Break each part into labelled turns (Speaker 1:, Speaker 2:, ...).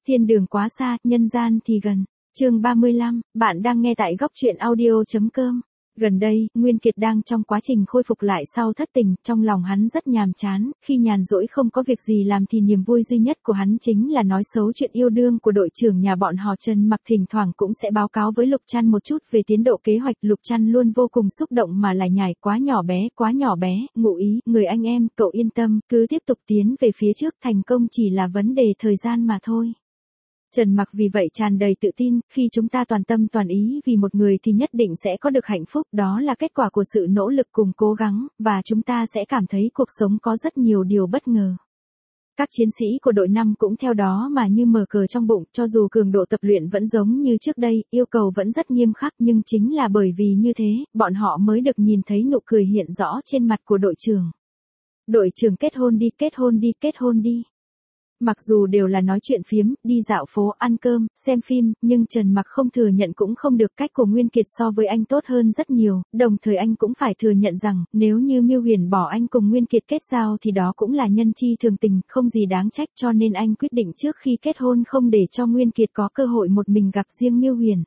Speaker 1: Thiên đường quá xa, nhân gian thì gần. Chương 35, bạn đang nghe tại góc truyện audio.com. Gần đây, Nguyên Kiệt đang trong quá trình khôi phục lại sau thất tình, trong lòng hắn rất nhàm chán, khi nhàn rỗi không có việc gì làm thì niềm vui duy nhất của hắn chính là nói xấu chuyện yêu đương của đội trưởng nhà bọn họ Trần Mặc, thỉnh thoảng cũng sẽ báo cáo với Lục Trăn một chút về tiến độ kế hoạch. Lục Trăn luôn vô cùng xúc động mà lại nhải, quá nhỏ bé, ngụ ý, người anh em, cậu yên tâm, cứ tiếp tục tiến về phía trước, thành công chỉ là vấn đề thời gian mà thôi. Trần Mặc vì vậy tràn đầy tự tin, khi chúng ta toàn tâm toàn ý vì một người thì nhất định sẽ có được hạnh phúc, đó là kết quả của sự nỗ lực cùng cố gắng, và chúng ta sẽ cảm thấy cuộc sống có rất nhiều điều bất ngờ. Các chiến sĩ của đội 5 cũng theo đó mà như mở cờ trong bụng, cho dù cường độ tập luyện vẫn giống như trước đây, yêu cầu vẫn rất nghiêm khắc, nhưng chính là bởi vì như thế, bọn họ mới được nhìn thấy nụ cười hiện rõ trên mặt của đội trưởng. Đội trưởng kết hôn đi. Mặc dù đều là nói chuyện phiếm, đi dạo phố, ăn cơm, xem phim, nhưng Trần Mặc không thừa nhận cũng không được, cách của Nguyên Kiệt so với anh tốt hơn rất nhiều, đồng thời anh cũng phải thừa nhận rằng, nếu như Miêu Huyền bỏ anh cùng Nguyên Kiệt kết giao thì đó cũng là nhân chi thường tình, không gì đáng trách, cho nên anh quyết định trước khi kết hôn không để cho Nguyên Kiệt có cơ hội một mình gặp riêng Miêu Huyền.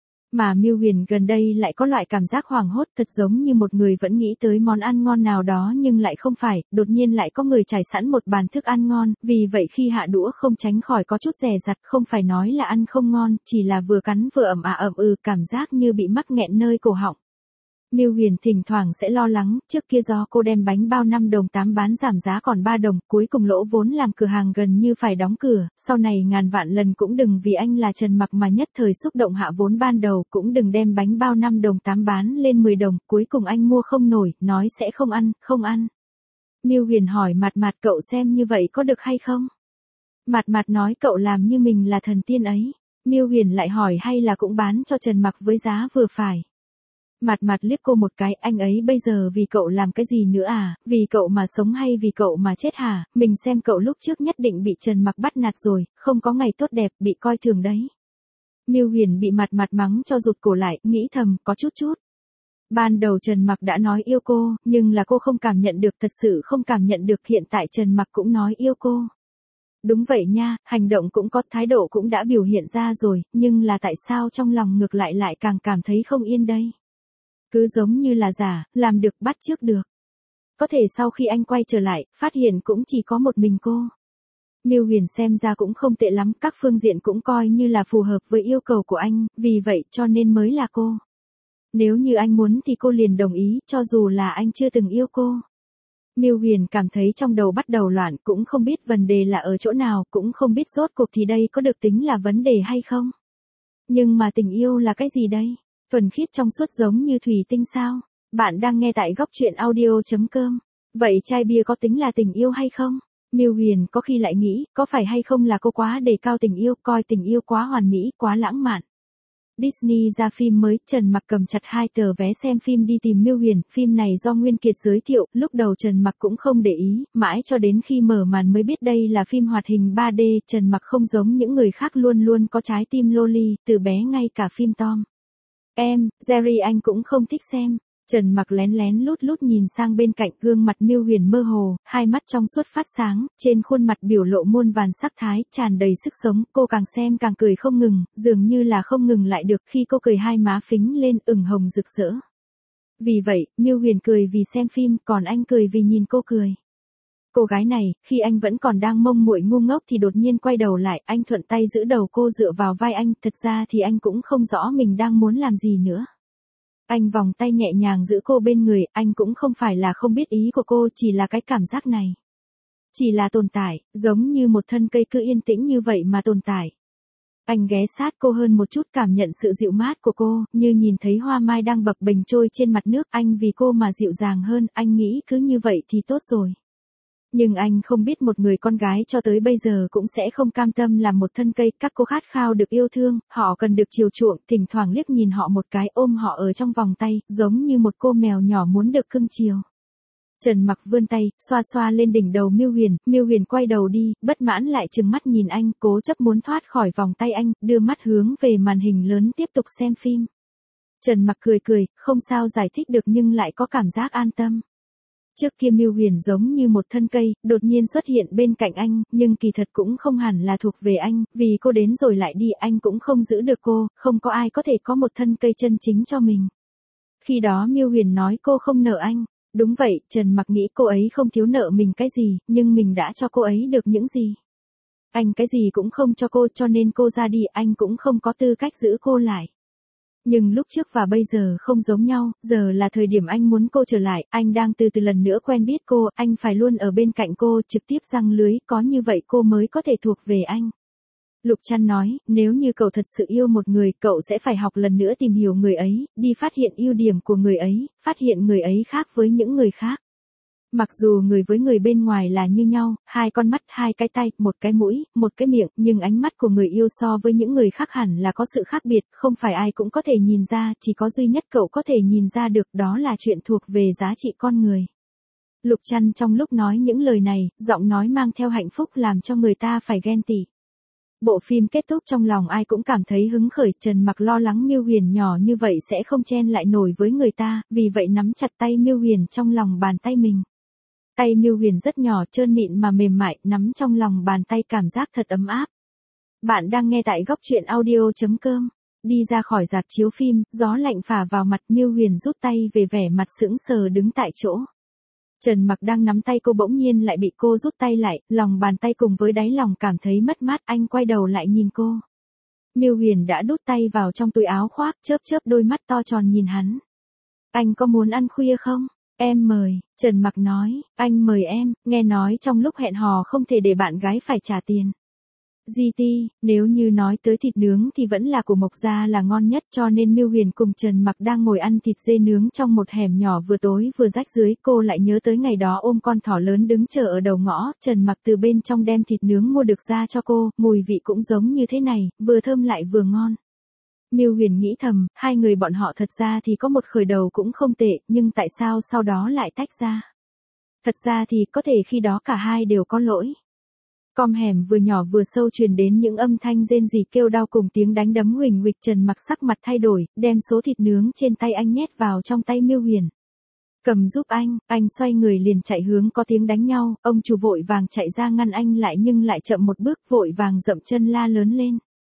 Speaker 1: Mà Miêu Huyền gần đây lại có loại cảm giác hoảng hốt, thật giống như một người vẫn nghĩ tới món ăn ngon nào đó nhưng lại không phải, đột nhiên lại có người trải sẵn một bàn thức ăn ngon, vì vậy khi hạ đũa không tránh khỏi có chút dè dặt, không phải nói là ăn không ngon, chỉ là vừa cắn vừa cảm giác như bị mắc nghẹn nơi cổ họng. Miêu Huyền thỉnh thoảng sẽ lo lắng, trước kia do cô đem bánh bao 5 đồng 8 bán giảm giá còn 3 đồng, cuối cùng lỗ vốn làm cửa hàng gần như phải đóng cửa, sau này ngàn vạn lần cũng đừng vì anh là Trần Mặc mà nhất thời xúc động hạ vốn ban đầu, cũng đừng đem bánh bao 5 đồng 8 bán lên 10 đồng, cuối cùng anh mua không nổi, nói sẽ không ăn. Miêu Huyền hỏi Mạt, cậu xem như vậy có được hay không? Mạt nói cậu làm như mình là thần tiên ấy. Miêu Huyền lại hỏi hay là cũng bán cho Trần Mặc với giá vừa phải. Mạt liếc cô một cái, anh ấy bây giờ vì cậu làm cái gì nữa à, vì cậu mà sống hay vì cậu mà chết hả, mình xem cậu lúc trước nhất định bị Trần Mặc bắt nạt rồi, không có ngày tốt đẹp, bị coi thường đấy. Miêu Huyền bị Mạt mắng cho rụt cổ lại, nghĩ thầm, có chút. Ban đầu Trần Mặc đã nói yêu cô, nhưng là cô không cảm nhận được, thật sự không cảm nhận được, hiện tại Trần Mặc cũng nói yêu cô. Đúng vậy nha, hành động cũng có, thái độ cũng đã biểu hiện ra rồi, nhưng là tại sao trong lòng ngược lại càng cảm thấy không yên đây? Cứ giống như là giả, làm được bắt chước được. Có thể sau khi anh quay trở lại, phát hiện cũng chỉ có một mình cô. Miêu Huyền xem ra cũng không tệ lắm, các phương diện cũng coi như là phù hợp với yêu cầu của anh, vì vậy cho nên mới là cô. Nếu như anh muốn thì cô liền đồng ý, cho dù là anh chưa từng yêu cô. Miêu Huyền cảm thấy trong đầu bắt đầu loạn, cũng không biết vấn đề là ở chỗ nào, cũng không biết rốt cuộc thì đây có được tính là vấn đề hay không. Nhưng mà tình yêu là cái gì đây? Thuần khiết trong suốt giống như thủy tinh sao? Bạn đang nghe tại góc truyện audio.com. Vậy chai bia có tính là tình yêu hay không? Miêu Huyền có khi lại nghĩ, có phải hay không là cô quá đề cao tình yêu, coi tình yêu quá hoàn mỹ, quá lãng mạn. Disney ra phim mới, Trần Mặc cầm chặt 2 tờ vé xem phim đi tìm Miêu Huyền, phim này do Nguyên Kiệt giới thiệu, lúc đầu Trần Mặc cũng không để ý, mãi cho đến khi mở màn mới biết đây là phim hoạt hình 3D, Trần Mặc không giống những người khác luôn có trái tim loli, từ bé ngay cả phim Tom, Jerry anh cũng không thích xem. Trần Mặc lén lút nhìn sang bên cạnh, gương mặt Miêu Huyền mơ hồ, hai mắt trong suốt phát sáng, trên khuôn mặt biểu lộ muôn vàn sắc thái, tràn đầy sức sống, cô càng xem càng cười không ngừng, dường như là không ngừng lại được, khi cô cười hai má phính lên ửng hồng rực rỡ. Vì vậy, Miêu Huyền cười vì xem phim, còn anh cười vì nhìn cô cười. Cô gái này, khi anh vẫn còn đang mông muội ngu ngốc thì đột nhiên quay đầu lại, anh thuận tay giữ đầu cô dựa vào vai anh, thật ra thì anh cũng không rõ mình đang muốn làm gì nữa. Anh vòng tay nhẹ nhàng giữ cô bên người, anh cũng không phải là không biết ý của cô, chỉ là cái cảm giác này. Chỉ là tồn tại, giống như một thân cây cứ yên tĩnh như vậy mà tồn tại. Anh ghé sát cô hơn một chút, cảm nhận sự dịu mát của cô, như nhìn thấy hoa mai đang bập bềnh trôi trên mặt nước, anh vì cô mà dịu dàng hơn, anh nghĩ cứ như vậy thì tốt rồi. Nhưng anh không biết một người con gái cho tới bây giờ cũng sẽ không cam tâm làm một thân cây, các cô khát khao được yêu thương, họ cần được chiều chuộng, thỉnh thoảng liếc nhìn họ một cái, ôm họ ở trong vòng tay, giống như một cô mèo nhỏ muốn được cưng chiều. Trần Mặc vươn tay, xoa lên đỉnh đầu Miêu Huyền quay đầu đi, bất mãn lại trừng mắt nhìn anh, cố chấp muốn thoát khỏi vòng tay anh, đưa mắt hướng về màn hình lớn tiếp tục xem phim. Trần Mặc cười, không sao giải thích được nhưng lại có cảm giác an tâm. Trước kia Miêu Huyền giống như một thân cây, đột nhiên xuất hiện bên cạnh anh, nhưng kỳ thật cũng không hẳn là thuộc về anh, vì cô đến rồi lại đi anh cũng không giữ được cô, không có ai có thể có một thân cây chân chính cho mình. Khi đó Miêu Huyền nói cô không nợ anh. Đúng vậy, Trần Mặc nghĩ cô ấy không thiếu nợ mình cái gì, nhưng mình đã cho cô ấy được những gì. Anh cái gì cũng không cho cô, cho nên cô ra đi anh cũng không có tư cách giữ cô lại. Nhưng lúc trước và bây giờ không giống nhau, giờ là thời điểm anh muốn cô trở lại, anh đang từ từ lần nữa quen biết cô, anh phải luôn ở bên cạnh cô, trực tiếp giăng lưới, có như vậy cô mới có thể thuộc về anh. Lục Trăn nói, nếu như cậu thật sự yêu một người, cậu sẽ phải học lần nữa tìm hiểu người ấy, đi phát hiện ưu điểm của người ấy, phát hiện người ấy khác với những người khác. Mặc dù người với người bên ngoài là như nhau, hai con mắt, hai cái tay, một cái mũi, một cái miệng, nhưng ánh mắt của người yêu so với những người khác hẳn là có sự khác biệt, không phải ai cũng có thể nhìn ra, chỉ có duy nhất cậu có thể nhìn ra được, đó là chuyện thuộc về giá trị con người. Lục Trăn trong lúc nói những lời này, giọng nói mang theo hạnh phúc làm cho người ta phải ghen tị. Bộ phim kết thúc trong lòng ai cũng cảm thấy hứng khởi, Trần Mặc lo lắng Miêu Huyền nhỏ như vậy sẽ không chen lại nổi với người ta, vì vậy nắm chặt tay Miêu Huyền trong lòng bàn tay mình. Tay Miêu Huyền rất nhỏ, trơn mịn mà mềm mại, nắm trong lòng bàn tay cảm giác thật ấm áp. Bạn đang nghe tại góc truyện audio.com. Đi ra khỏi rạp chiếu phim, gió lạnh phả vào mặt, Miêu Huyền rút tay về, vẻ mặt sững sờ đứng tại chỗ. Trần Mặc đang nắm tay cô bỗng nhiên lại bị cô rút tay lại, lòng bàn tay cùng với đáy lòng cảm thấy mất mát, anh quay đầu lại nhìn cô. Miêu Huyền đã đút tay vào trong túi áo khoác, chớp chớp đôi mắt to tròn nhìn hắn. Anh có muốn ăn khuya không? Em mời, Trần Mặc nói, anh mời em, nghe nói trong lúc hẹn hò không thể để bạn gái phải trả tiền. GT, nếu như nói tới thịt nướng thì vẫn là của Mộc Gia là ngon nhất, cho nên Miêu Huyền cùng Trần Mặc đang ngồi ăn thịt dê nướng trong một hẻm nhỏ vừa tối vừa rách dưới, cô lại nhớ tới ngày đó ôm con thỏ lớn đứng chờ ở đầu ngõ, Trần Mặc từ bên trong đem thịt nướng mua được ra cho cô, mùi vị cũng giống như thế này, vừa thơm lại vừa ngon. Miêu Huyền nghĩ thầm, hai người bọn họ thật ra thì có một khởi đầu cũng không tệ, nhưng tại sao sau đó lại tách ra? Thật ra thì có thể khi đó cả hai đều có lỗi. Con hẻm vừa nhỏ vừa sâu truyền đến những âm thanh rên rỉ kêu đau cùng tiếng đánh đấm huỳnh huỵch. Trần Mặc sắc mặt thay đổi, đem số thịt nướng trên tay anh nhét vào trong tay Miêu Huyền. Cầm giúp anh xoay người liền chạy hướng có tiếng đánh nhau, ông chủ vội vàng chạy ra ngăn anh lại nhưng lại chậm một bước, vội vàng dậm chân la lớn lên.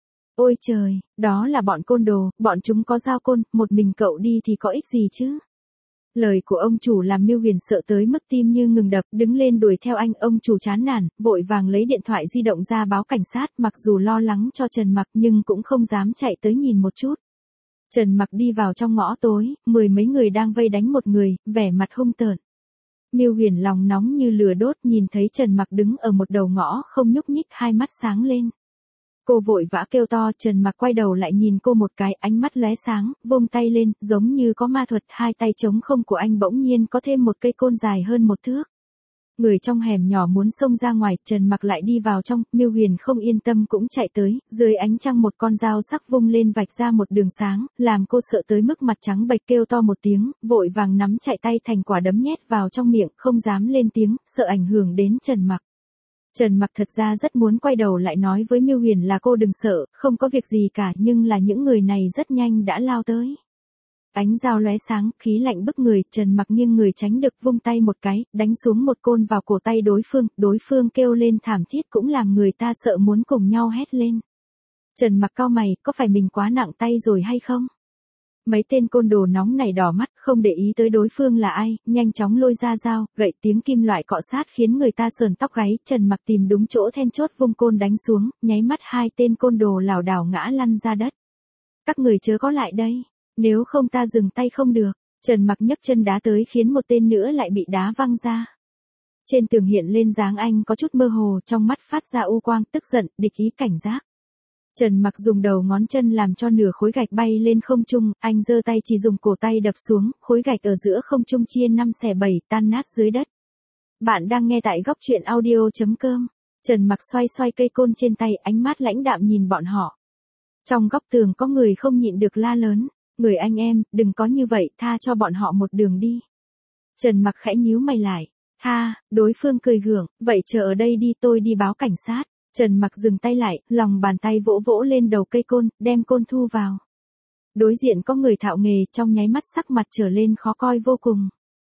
Speaker 1: Ôi trời, đó là bọn côn đồ, bọn chúng có dao côn, một mình cậu đi thì có ích gì chứ? Lời của ông chủ làm Miêu Huyền sợ tới mức tim như ngừng đập, đứng lên đuổi theo anh, ông chủ chán nản, vội vàng lấy điện thoại di động ra báo cảnh sát, mặc dù lo lắng cho Trần Mặc nhưng cũng không dám chạy tới nhìn một chút. Trần Mặc đi vào trong ngõ tối, mười mấy người đang vây đánh một người, vẻ mặt hung tợn. Miêu Huyền lòng nóng như lửa đốt, nhìn thấy Trần Mặc đứng ở một đầu ngõ không nhúc nhích, hai mắt sáng lên. Cô vội vã kêu to, Trần Mặc quay đầu lại nhìn cô một cái, ánh mắt lóe sáng, vung tay lên, giống như có ma thuật, hai tay trống không của anh bỗng nhiên có thêm một cây côn dài hơn một thước. Người trong hẻm nhỏ muốn xông ra ngoài, Trần Mặc lại đi vào trong, Miêu Huyền không yên tâm cũng chạy tới, dưới ánh trăng một con dao sắc vung lên vạch ra một đường sáng, làm cô sợ tới mức mặt trắng bệch, kêu to một tiếng, vội vàng nắm chạy tay thành quả đấm nhét vào trong miệng, không dám lên tiếng, sợ ảnh hưởng đến Trần Mặc. Trần Mặc thật ra rất muốn quay đầu lại nói với Miêu Huyền là cô đừng sợ, không có việc gì cả, nhưng là những người này rất nhanh đã lao tới. Ánh dao lóe sáng, khí lạnh bức người, Trần Mặc nghiêng người tránh được, vung tay một cái, đánh xuống một côn vào cổ tay đối phương kêu lên thảm thiết cũng làm người ta sợ muốn cùng nhau hét lên. Trần Mặc cau mày, có phải mình quá nặng tay rồi hay không? Mấy tên côn đồ nóng này đỏ mắt, không để ý tới đối phương là ai, nhanh chóng lôi ra dao, gậy, tiếng kim loại cọ sát khiến người ta sờn tóc gáy, Trần Mặc tìm đúng chỗ then chốt vung côn đánh xuống, nháy mắt hai tên côn đồ lảo đảo ngã lăn ra đất. Các người chớ có lại đây, nếu không ta dừng tay không được. Trần Mặc nhấc chân đá tới khiến một tên nữa lại bị đá văng ra. Trên tường hiện lên dáng anh có chút mơ hồ, trong mắt phát ra u quang, tức giận, địch ý, cảnh giác. Trần Mặc dùng đầu ngón chân làm cho nửa khối gạch bay lên không trung, anh giơ tay chỉ dùng cổ tay đập xuống, khối gạch ở giữa không trung chia 5/7 tan nát dưới đất. Bạn đang nghe tại góc truyện audio.com. Trần Mặc xoay xoay cây côn trên tay, ánh mắt lãnh đạm nhìn bọn họ. Trong góc tường có người không nhịn được la lớn, người anh em, đừng có như vậy, tha cho bọn họ một đường đi. Trần Mặc khẽ nhíu mày lại, tha, đối phương cười gượng, vậy chờ ở đây đi, tôi đi báo cảnh sát. Trần Mặc dừng tay lại, lòng bàn tay vỗ vỗ lên đầu cây côn, đem côn thu vào. Đối diện có người thạo nghề, trong nháy mắt sắc mặt trở lên khó coi vô cùng.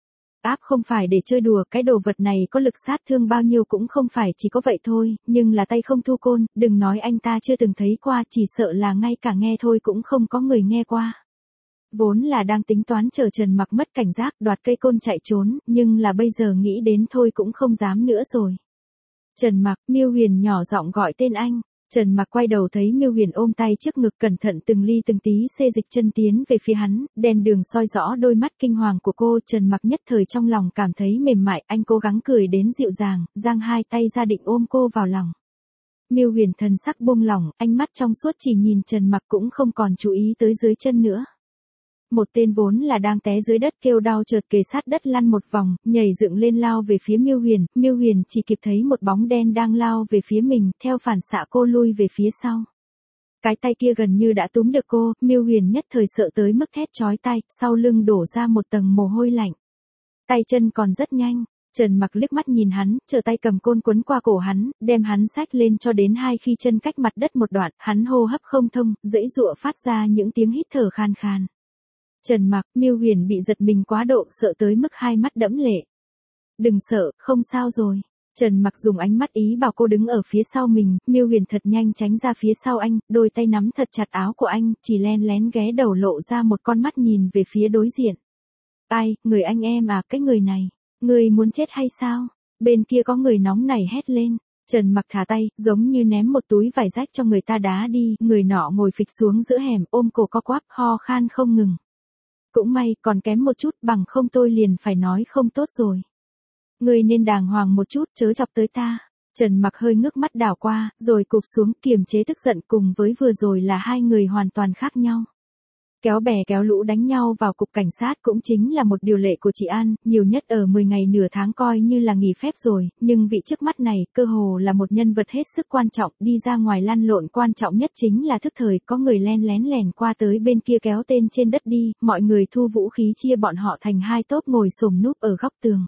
Speaker 1: Áp không phải để chơi đùa, cái đồ vật này có lực sát thương bao nhiêu cũng không phải chỉ có vậy thôi, nhưng là tay không thu côn, đừng nói anh ta chưa từng thấy qua, chỉ sợ là ngay cả nghe thôi cũng không có người nghe qua. Vốn là đang tính toán chờ Trần Mặc mất cảnh giác đoạt cây côn chạy trốn, nhưng là bây giờ nghĩ đến thôi cũng không dám nữa rồi. Trần Mặc, Miêu Huyền nhỏ giọng gọi tên anh. Trần Mặc quay đầu thấy Miêu Huyền ôm tay trước ngực cẩn thận từng ly từng tí xê dịch chân tiến về phía hắn, đèn đường soi rõ đôi mắt kinh hoàng của cô. Trần Mặc nhất thời trong lòng cảm thấy mềm mại, anh cố gắng cười đến dịu dàng, giang hai tay ra định ôm cô vào lòng. Miêu Huyền thần sắc buông lỏng, ánh mắt trong suốt chỉ nhìn Trần Mặc cũng không còn chú ý tới dưới chân nữa. Một tên vốn là đang té dưới đất kêu đau chợt kề sát đất lăn một vòng, nhảy dựng lên lao về phía Miêu Huyền chỉ kịp thấy một bóng đen đang lao về phía mình, theo phản xạ cô lui về phía sau. Cái tay kia gần như đã túm được cô, Miêu Huyền nhất thời sợ tới mức thét chói tai, sau lưng đổ ra một tầng mồ hôi lạnh. Tay chân còn rất nhanh. Trần Mặc liếc mắt nhìn hắn, trở tay cầm côn quấn qua cổ hắn, đem hắn xách lên cho đến hai khi chân cách mặt đất một đoạn, hắn hô hấp không thông, giãy giụa phát ra những tiếng hít thở khan khan. Trần Mặc, Miêu Huyền bị giật mình quá độ sợ tới mức hai mắt đẫm lệ. Đừng sợ, không sao rồi. Trần Mặc dùng ánh mắt ý bảo cô đứng ở phía sau mình, Miêu Huyền thật nhanh tránh ra phía sau anh, đôi tay nắm thật chặt áo của anh, chỉ len lén ghé đầu lộ ra một con mắt nhìn về phía đối diện. Ai, người anh em à, cái người này, người muốn chết hay sao? Bên kia có người nóng nảy hét lên. Trần Mặc thả tay, giống như ném một túi vải rách cho người ta đá đi, người nọ ngồi phịch xuống giữa hẻm, ôm cổ co quắp, ho khan không ngừng. Cũng may, còn kém một chút, bằng không tôi liền phải nói không tốt rồi. Ngươi nên đàng hoàng một chút, chớ chọc tới ta. Trần Mặc hơi ngước mắt đảo qua, rồi cụp xuống kiềm chế tức giận, cùng với vừa rồi là hai người hoàn toàn khác nhau. Kéo bè kéo lũ đánh nhau vào cục cảnh sát cũng chính là một điều lệ của chị An, nhiều nhất ở 10 ngày nửa tháng coi như là nghỉ phép rồi, nhưng vị trước mắt này, cơ hồ là một nhân vật hết sức quan trọng, đi ra ngoài lăn lộn quan trọng nhất chính là thức thời, có người len lén lẻn qua tới bên kia kéo tên trên đất đi, mọi người thu vũ khí chia bọn họ thành hai tốp ngồi xổm núp ở góc tường.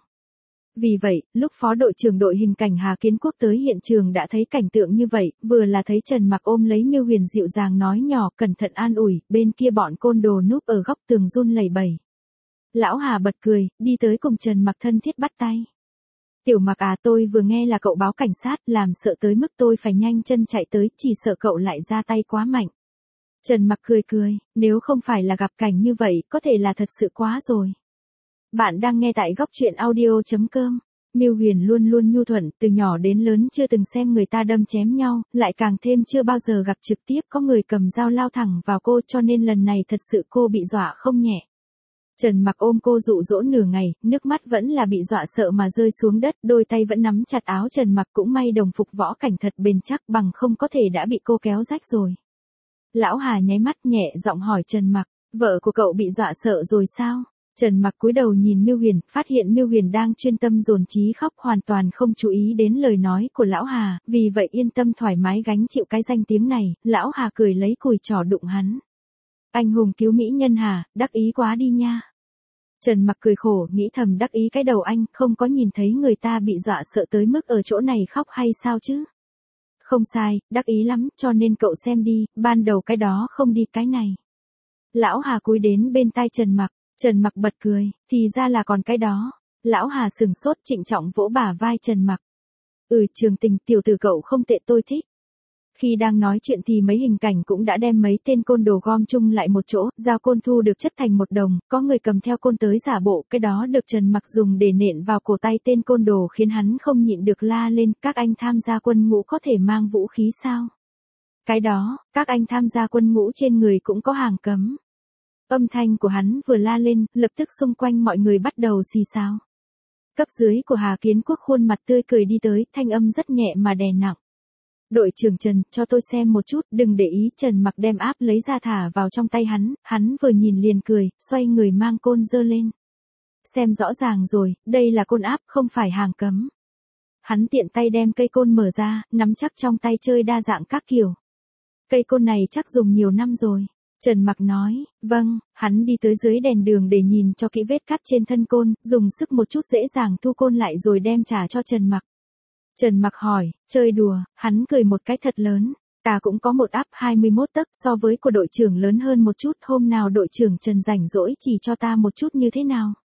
Speaker 1: Vì vậy, lúc phó đội trưởng đội hình cảnh Hà Kiến Quốc tới hiện trường đã thấy cảnh tượng như vậy, vừa là thấy Trần Mặc ôm lấy Miêu Huyền dịu dàng nói nhỏ, cẩn thận an ủi, bên kia bọn côn đồ núp ở góc tường run lẩy bẩy. Lão Hà bật cười, đi tới cùng Trần Mặc thân thiết bắt tay. Tiểu Mặc à, tôi vừa nghe là cậu báo cảnh sát, làm sợ tới mức tôi phải nhanh chân chạy tới, chỉ sợ cậu lại ra tay quá mạnh. Trần Mặc cười, nếu không phải là gặp cảnh như vậy, có thể là thật sự quá rồi. Bạn đang nghe tại góc truyện audio.com. Miêu Huyền luôn luôn nhu thuận, từ nhỏ đến lớn chưa từng xem người ta đâm chém nhau, lại càng thêm chưa bao giờ gặp trực tiếp có người cầm dao lao thẳng vào cô, cho nên lần này thật sự cô bị dọa không nhẹ. Trần Mặc ôm cô dụ dỗ nửa ngày, nước mắt vẫn là bị dọa sợ mà rơi xuống đất, đôi tay vẫn nắm chặt áo Trần Mặc, cũng may đồng phục võ cảnh thật bền chắc, bằng không có thể đã bị cô kéo rách rồi. Lão Hà nháy mắt nhẹ giọng hỏi Trần Mặc, vợ của cậu bị dọa sợ rồi sao? Trần Mặc cúi đầu nhìn Miêu Huyền, phát hiện Miêu Huyền đang chuyên tâm dồn trí khóc, hoàn toàn không chú ý đến lời nói của Lão Hà, vì vậy yên tâm thoải mái gánh chịu cái danh tiếng này. Lão Hà cười lấy cùi trỏ đụng hắn. Anh hùng cứu mỹ nhân Hà, đắc ý quá đi nha. Trần Mặc cười khổ, nghĩ thầm đắc ý cái đầu anh, không có nhìn thấy người ta bị dọa sợ tới mức ở chỗ này khóc hay sao chứ? Không sai, đắc ý lắm, cho nên cậu xem đi, ban đầu cái đó không đi cái này. Lão Hà cúi đến bên tai Trần Mặc. Trần Mặc bật cười, thì ra là còn cái đó. Lão Hà sừng sốt, trịnh trọng vỗ bả vai Trần Mặc. Trường Tình, tiểu tử cậu không tệ, tôi thích. Khi đang nói chuyện thì mấy hình cảnh cũng đã đem mấy tên côn đồ gom chung lại một chỗ, dao côn thu được chất thành một đồng, có người cầm theo côn tới giả bộ, cái đó được Trần Mặc dùng để nện vào cổ tay tên côn đồ khiến hắn không nhịn được la lên, các anh tham gia quân ngũ có thể mang vũ khí sao? Cái đó, các anh tham gia quân ngũ trên người cũng có hàng cấm. Âm thanh của hắn vừa la lên, lập tức xung quanh mọi người bắt đầu xì xào. Cấp dưới của Hà Kiến Quốc khuôn mặt tươi cười đi tới, thanh âm rất nhẹ mà đè nặng. Đội trưởng Trần, cho tôi xem một chút, đừng để ý. Trần Mặc đem áp lấy ra thả vào trong tay hắn vừa nhìn liền cười, xoay người mang côn giơ lên. Xem rõ ràng rồi, đây là côn áp, không phải hàng cấm. Hắn tiện tay đem cây côn mở ra, nắm chắc trong tay chơi đa dạng các kiểu. Cây côn này chắc dùng nhiều năm rồi. Trần Mặc nói, vâng, hắn đi tới dưới đèn đường để nhìn cho kỹ vết cắt trên thân côn, dùng sức một chút dễ dàng thu côn lại rồi đem trả cho Trần Mặc. Trần Mặc hỏi, chơi đùa, hắn cười một cái thật lớn, ta cũng có một áp 21 tấc so với của đội trưởng lớn hơn một chút, hôm nào đội trưởng Trần rảnh rỗi chỉ cho ta một chút như thế nào.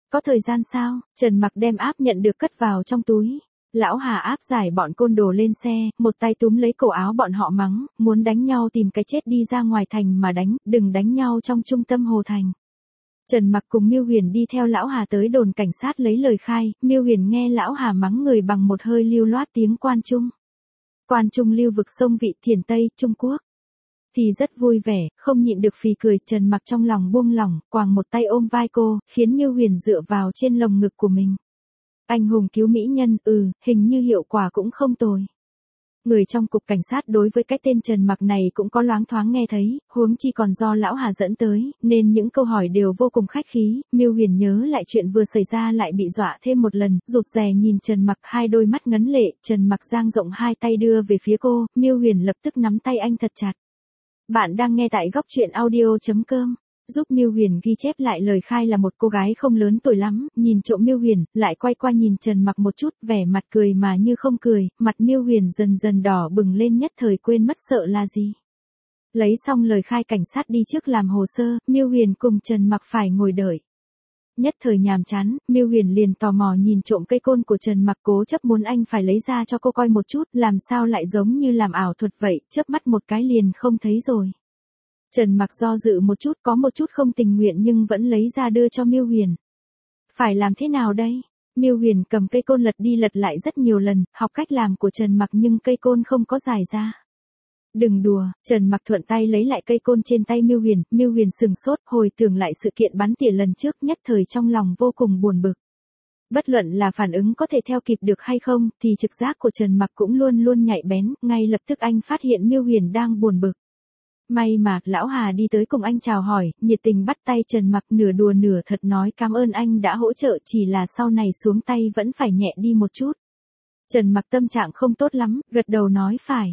Speaker 1: Có thời gian sao? Trần Mặc đem áp nhận được cất vào trong túi. Lão Hà áp giải bọn côn đồ lên xe, một tay túm lấy cổ áo bọn họ mắng, muốn đánh nhau tìm cái chết đi ra ngoài thành mà đánh, đừng đánh nhau trong trung tâm hồ thành. Trần Mặc cùng Miêu Huyền đi theo Lão Hà tới đồn cảnh sát lấy lời khai, Miêu Huyền nghe Lão Hà mắng người bằng một hơi lưu loát tiếng Quan Trung. Quan Trung lưu vực sông Vị Thiền Tây, Trung Quốc. Thì rất vui vẻ, không nhịn được phì cười, Trần Mặc trong lòng buông lỏng, quàng một tay ôm vai cô, khiến Miêu Huyền dựa vào trên lồng ngực của mình. Anh hùng cứu mỹ nhân, hình như hiệu quả cũng không tồi. Người trong cục cảnh sát đối với cái tên Trần Mặc này cũng có loáng thoáng nghe thấy, huống chi còn do Lão Hà dẫn tới, nên những câu hỏi đều vô cùng khách khí. Miêu Huyền nhớ lại chuyện vừa xảy ra lại bị dọa thêm một lần, rụt rè nhìn Trần Mặc, hai đôi mắt ngấn lệ. Trần Mặc dang rộng hai tay đưa về phía cô, Miêu Huyền lập tức nắm tay anh thật chặt. Bạn đang nghe tại góc truyện audio.com. Giúp Miêu Huyền ghi chép lại lời khai là một cô gái không lớn tuổi lắm, nhìn trộm Miêu Huyền, lại quay qua nhìn Trần Mặc một chút, vẻ mặt cười mà như không cười, mặt Miêu Huyền dần dần đỏ bừng lên, nhất thời quên mất sợ là gì. Lấy xong lời khai cảnh sát đi trước làm hồ sơ, Miêu Huyền cùng Trần Mặc phải ngồi đợi. Nhất thời nhàm chán, Miêu Huyền liền tò mò nhìn trộm cây côn của Trần Mặc, cố chấp muốn anh phải lấy ra cho cô coi một chút, làm sao lại giống như làm ảo thuật vậy, chớp mắt một cái liền không thấy rồi. Trần Mặc do dự một chút, có một chút không tình nguyện nhưng vẫn lấy ra đưa cho Miêu Huyền. Phải làm thế nào đây? Miêu Huyền cầm cây côn lật đi lật lại rất nhiều lần, học cách làm của Trần Mặc nhưng cây côn không có dài ra. Đừng đùa, Trần Mặc thuận tay lấy lại cây côn trên tay Miêu Huyền sừng sốt, hồi tưởng lại sự kiện bắn tỉa lần trước, nhất thời trong lòng vô cùng buồn bực. Bất luận là phản ứng có thể theo kịp được hay không, thì trực giác của Trần Mặc cũng luôn luôn nhạy bén, ngay lập tức anh phát hiện Miêu Huyền đang buồn bực. May mà, Lão Hà đi tới cùng anh chào hỏi, nhiệt tình bắt tay Trần Mặc, nửa đùa nửa thật nói cảm ơn anh đã hỗ trợ, chỉ là sau này xuống tay vẫn phải nhẹ đi một chút. Trần Mặc tâm trạng không tốt lắm, gật đầu nói phải.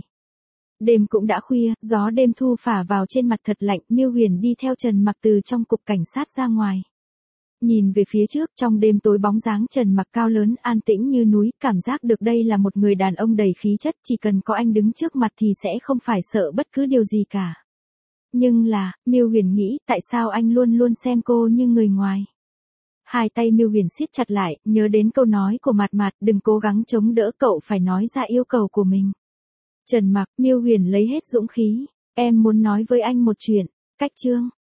Speaker 1: Đêm cũng đã khuya, gió đêm thu phả vào trên mặt thật lạnh, Miêu Huyền đi theo Trần Mặc từ trong cục cảnh sát ra ngoài. Nhìn về phía trước, trong đêm tối bóng dáng Trần Mặc cao lớn, an tĩnh như núi, cảm giác được đây là một người đàn ông đầy khí chất, chỉ cần có anh đứng trước mặt thì sẽ không phải sợ bất cứ điều gì cả. Nhưng là, Miêu Huyền nghĩ, tại sao anh luôn luôn xem cô như người ngoài? Hai tay Miêu Huyền siết chặt lại, nhớ đến câu nói của Mạt Mạt, đừng cố gắng chống đỡ cậu, phải nói ra yêu cầu của mình. Trần Mặc, Miêu Huyền lấy hết dũng khí, em muốn nói với anh một chuyện, cách chương.